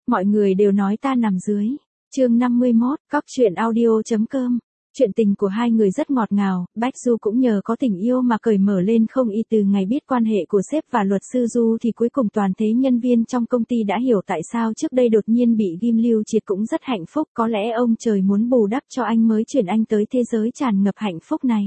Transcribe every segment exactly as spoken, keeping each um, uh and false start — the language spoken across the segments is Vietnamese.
Mọi người đều nói ta nằm dưới. Chương năm mươi mốt, cóc truyện audio chấm com. Chuyện tình của hai người rất ngọt ngào, Bách Du cũng nhờ có tình yêu mà cởi mở lên không y. Từ ngày biết quan hệ của sếp và luật sư Du thì cuối cùng toàn thế nhân viên trong công ty đã hiểu tại sao trước đây đột nhiên bị ghim. Lưu Triệt cũng rất hạnh phúc, có lẽ ông trời muốn bù đắp cho anh mới chuyển anh tới thế giới tràn ngập hạnh phúc này.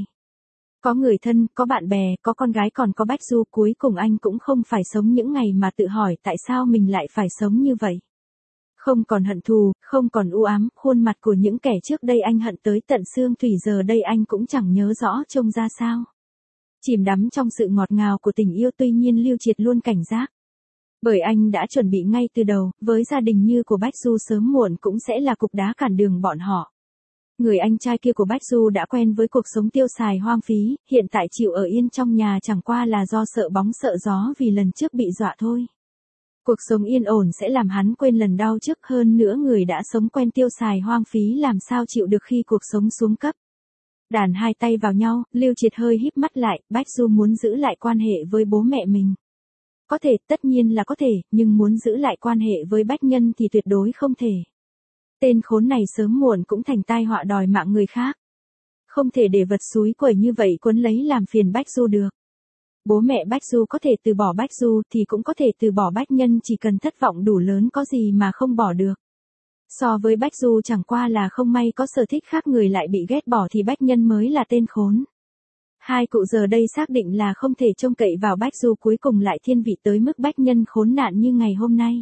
Có người thân, có bạn bè, có con gái còn có Bách Du, cuối cùng anh cũng không phải sống những ngày mà tự hỏi tại sao mình lại phải sống như vậy. Không còn hận thù, không còn u ám, khuôn mặt của những kẻ trước đây anh hận tới tận xương thủy giờ đây anh cũng chẳng nhớ rõ trông ra sao. Chìm đắm trong sự ngọt ngào của tình yêu, tuy nhiên Lưu Triệt luôn cảnh giác. Bởi anh đã chuẩn bị ngay từ đầu, với gia đình như của Bách Du sớm muộn cũng sẽ là cục đá cản đường bọn họ. Người anh trai kia của Bách Du đã quen với cuộc sống tiêu xài hoang phí, hiện tại chịu ở yên trong nhà chẳng qua là do sợ bóng sợ gió vì lần trước bị dọa thôi. Cuộc sống yên ổn sẽ làm hắn quên lần đau trước, hơn nữa người đã sống quen tiêu xài hoang phí làm sao chịu được khi cuộc sống xuống cấp. Đàn hai tay vào nhau, Lưu Triệt hơi híp mắt lại, Bách Du muốn giữ lại quan hệ với bố mẹ mình. Có thể, tất nhiên là có thể, nhưng muốn giữ lại quan hệ với Bách Nhân thì tuyệt đối không thể. Tên khốn này sớm muộn cũng thành tai họa đòi mạng người khác. Không thể để vật xúi quẩy như vậy quấn lấy làm phiền Bách Du được. Bố mẹ Bách Du có thể từ bỏ Bách Du thì cũng có thể từ bỏ Bách Nhân, chỉ cần thất vọng đủ lớn có gì mà không bỏ được. So với Bách Du chẳng qua là không may có sở thích khác người lại bị ghét bỏ thì Bách Nhân mới là tên khốn. Hai cụ giờ đây xác định là không thể trông cậy vào Bách Du, cuối cùng lại thiên vị tới mức Bách Nhân khốn nạn như ngày hôm nay.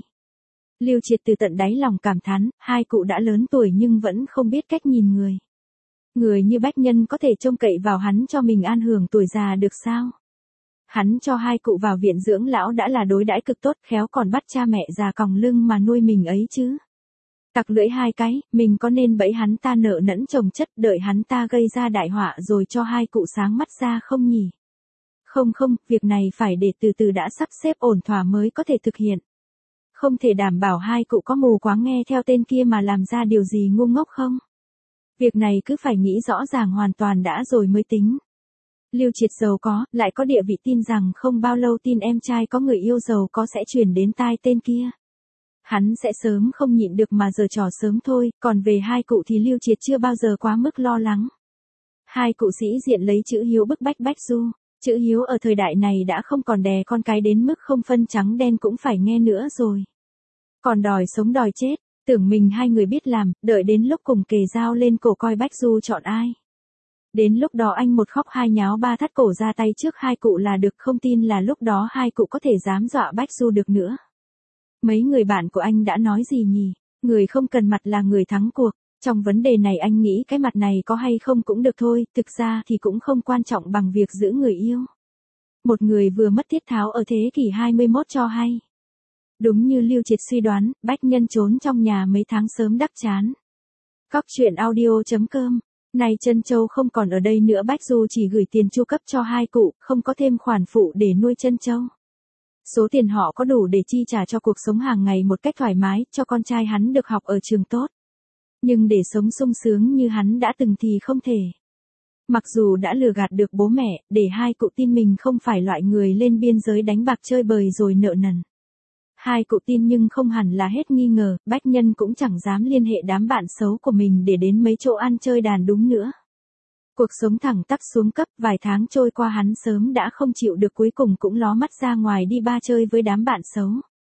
Lưu Triệt từ tận đáy lòng cảm thán, hai cụ đã lớn tuổi nhưng vẫn không biết cách nhìn người. Người như Bách Nhân có thể trông cậy vào hắn cho mình an hưởng tuổi già được sao? Hắn cho hai cụ vào viện dưỡng lão đã là đối đãi cực tốt, khéo còn bắt cha mẹ già còng lưng mà nuôi mình ấy chứ. Tặc lưỡi hai cái, mình có nên bẫy hắn ta nợ nẫn chồng chất, đợi hắn ta gây ra đại họa rồi cho hai cụ sáng mắt ra không nhỉ? Không không, việc này phải để từ từ đã sắp xếp ổn thỏa mới có thể thực hiện. Không thể đảm bảo hai cụ có mù quáng nghe theo tên kia mà làm ra điều gì ngu ngốc không? Việc này cứ phải nghĩ rõ ràng hoàn toàn đã rồi mới tính. Lưu Triệt giàu có, lại có địa vị, tin rằng không bao lâu tin em trai có người yêu giàu có sẽ truyền đến tai tên kia. Hắn sẽ sớm không nhịn được mà giở trò sớm thôi, còn về hai cụ thì Lưu Triệt chưa bao giờ quá mức lo lắng. Hai cụ sĩ diện lấy chữ hiếu bức bách Bách Du, chữ hiếu ở thời đại này đã không còn đè con cái đến mức không phân trắng đen cũng phải nghe nữa rồi. Còn đòi sống đòi chết, tưởng mình hai người biết làm, đợi đến lúc cùng kề dao lên cổ coi Bách Du chọn ai. Đến lúc đó anh một khóc hai nháo ba thắt cổ ra tay trước hai cụ là được, không tin là lúc đó hai cụ có thể dám dọa Bách Du được nữa. Mấy người bạn của anh đã nói gì nhỉ? Người không cần mặt là người thắng cuộc. Trong vấn đề này anh nghĩ cái mặt này có hay không cũng được thôi, thực ra thì cũng không quan trọng bằng việc giữ người yêu. Một người vừa mất tiết tháo ở thế kỷ hai mươi mốt cho hay. Đúng như Lưu Triệt suy đoán, Bách Nhân trốn trong nhà mấy tháng sớm đắc chán. Cóc truyện audio chấm com. Này Trân Châu không còn ở đây nữa, Bách Du chỉ gửi tiền chu cấp cho hai cụ, không có thêm khoản phụ để nuôi Trân Châu. Số tiền họ có đủ để chi trả cho cuộc sống hàng ngày một cách thoải mái, cho con trai hắn được học ở trường tốt. Nhưng để sống sung sướng như hắn đã từng thì không thể. Mặc dù đã lừa gạt được bố mẹ, để hai cụ tin mình không phải loại người lên biên giới đánh bạc chơi bời rồi nợ nần. Hai cụ tin nhưng không hẳn là hết nghi ngờ, Bách Nhân cũng chẳng dám liên hệ đám bạn xấu của mình để đến mấy chỗ ăn chơi đàn đúng nữa. Cuộc sống thẳng tắp xuống cấp, vài tháng trôi qua hắn sớm đã không chịu được, cuối cùng cũng ló mắt ra ngoài đi ba chơi với đám bạn xấu.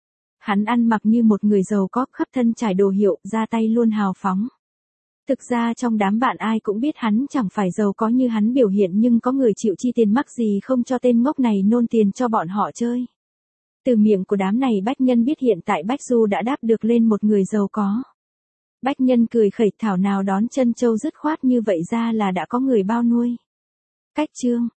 Hắn ăn mặc như một người giàu có, khắp thân trải đồ hiệu, ra tay luôn hào phóng. Thực ra trong đám bạn ai cũng biết hắn chẳng phải giàu có như hắn biểu hiện, nhưng có người chịu chi tiền mắc gì không cho tên ngốc này nôn tiền cho bọn họ chơi. Từ miệng của đám này Bách Nhân biết hiện tại Bách Du đã đáp được lên một người giàu có. Bách Nhân cười khẩy, thảo nào đón Trân Châu dứt khoát như vậy ra là đã có người bao nuôi. Cách chương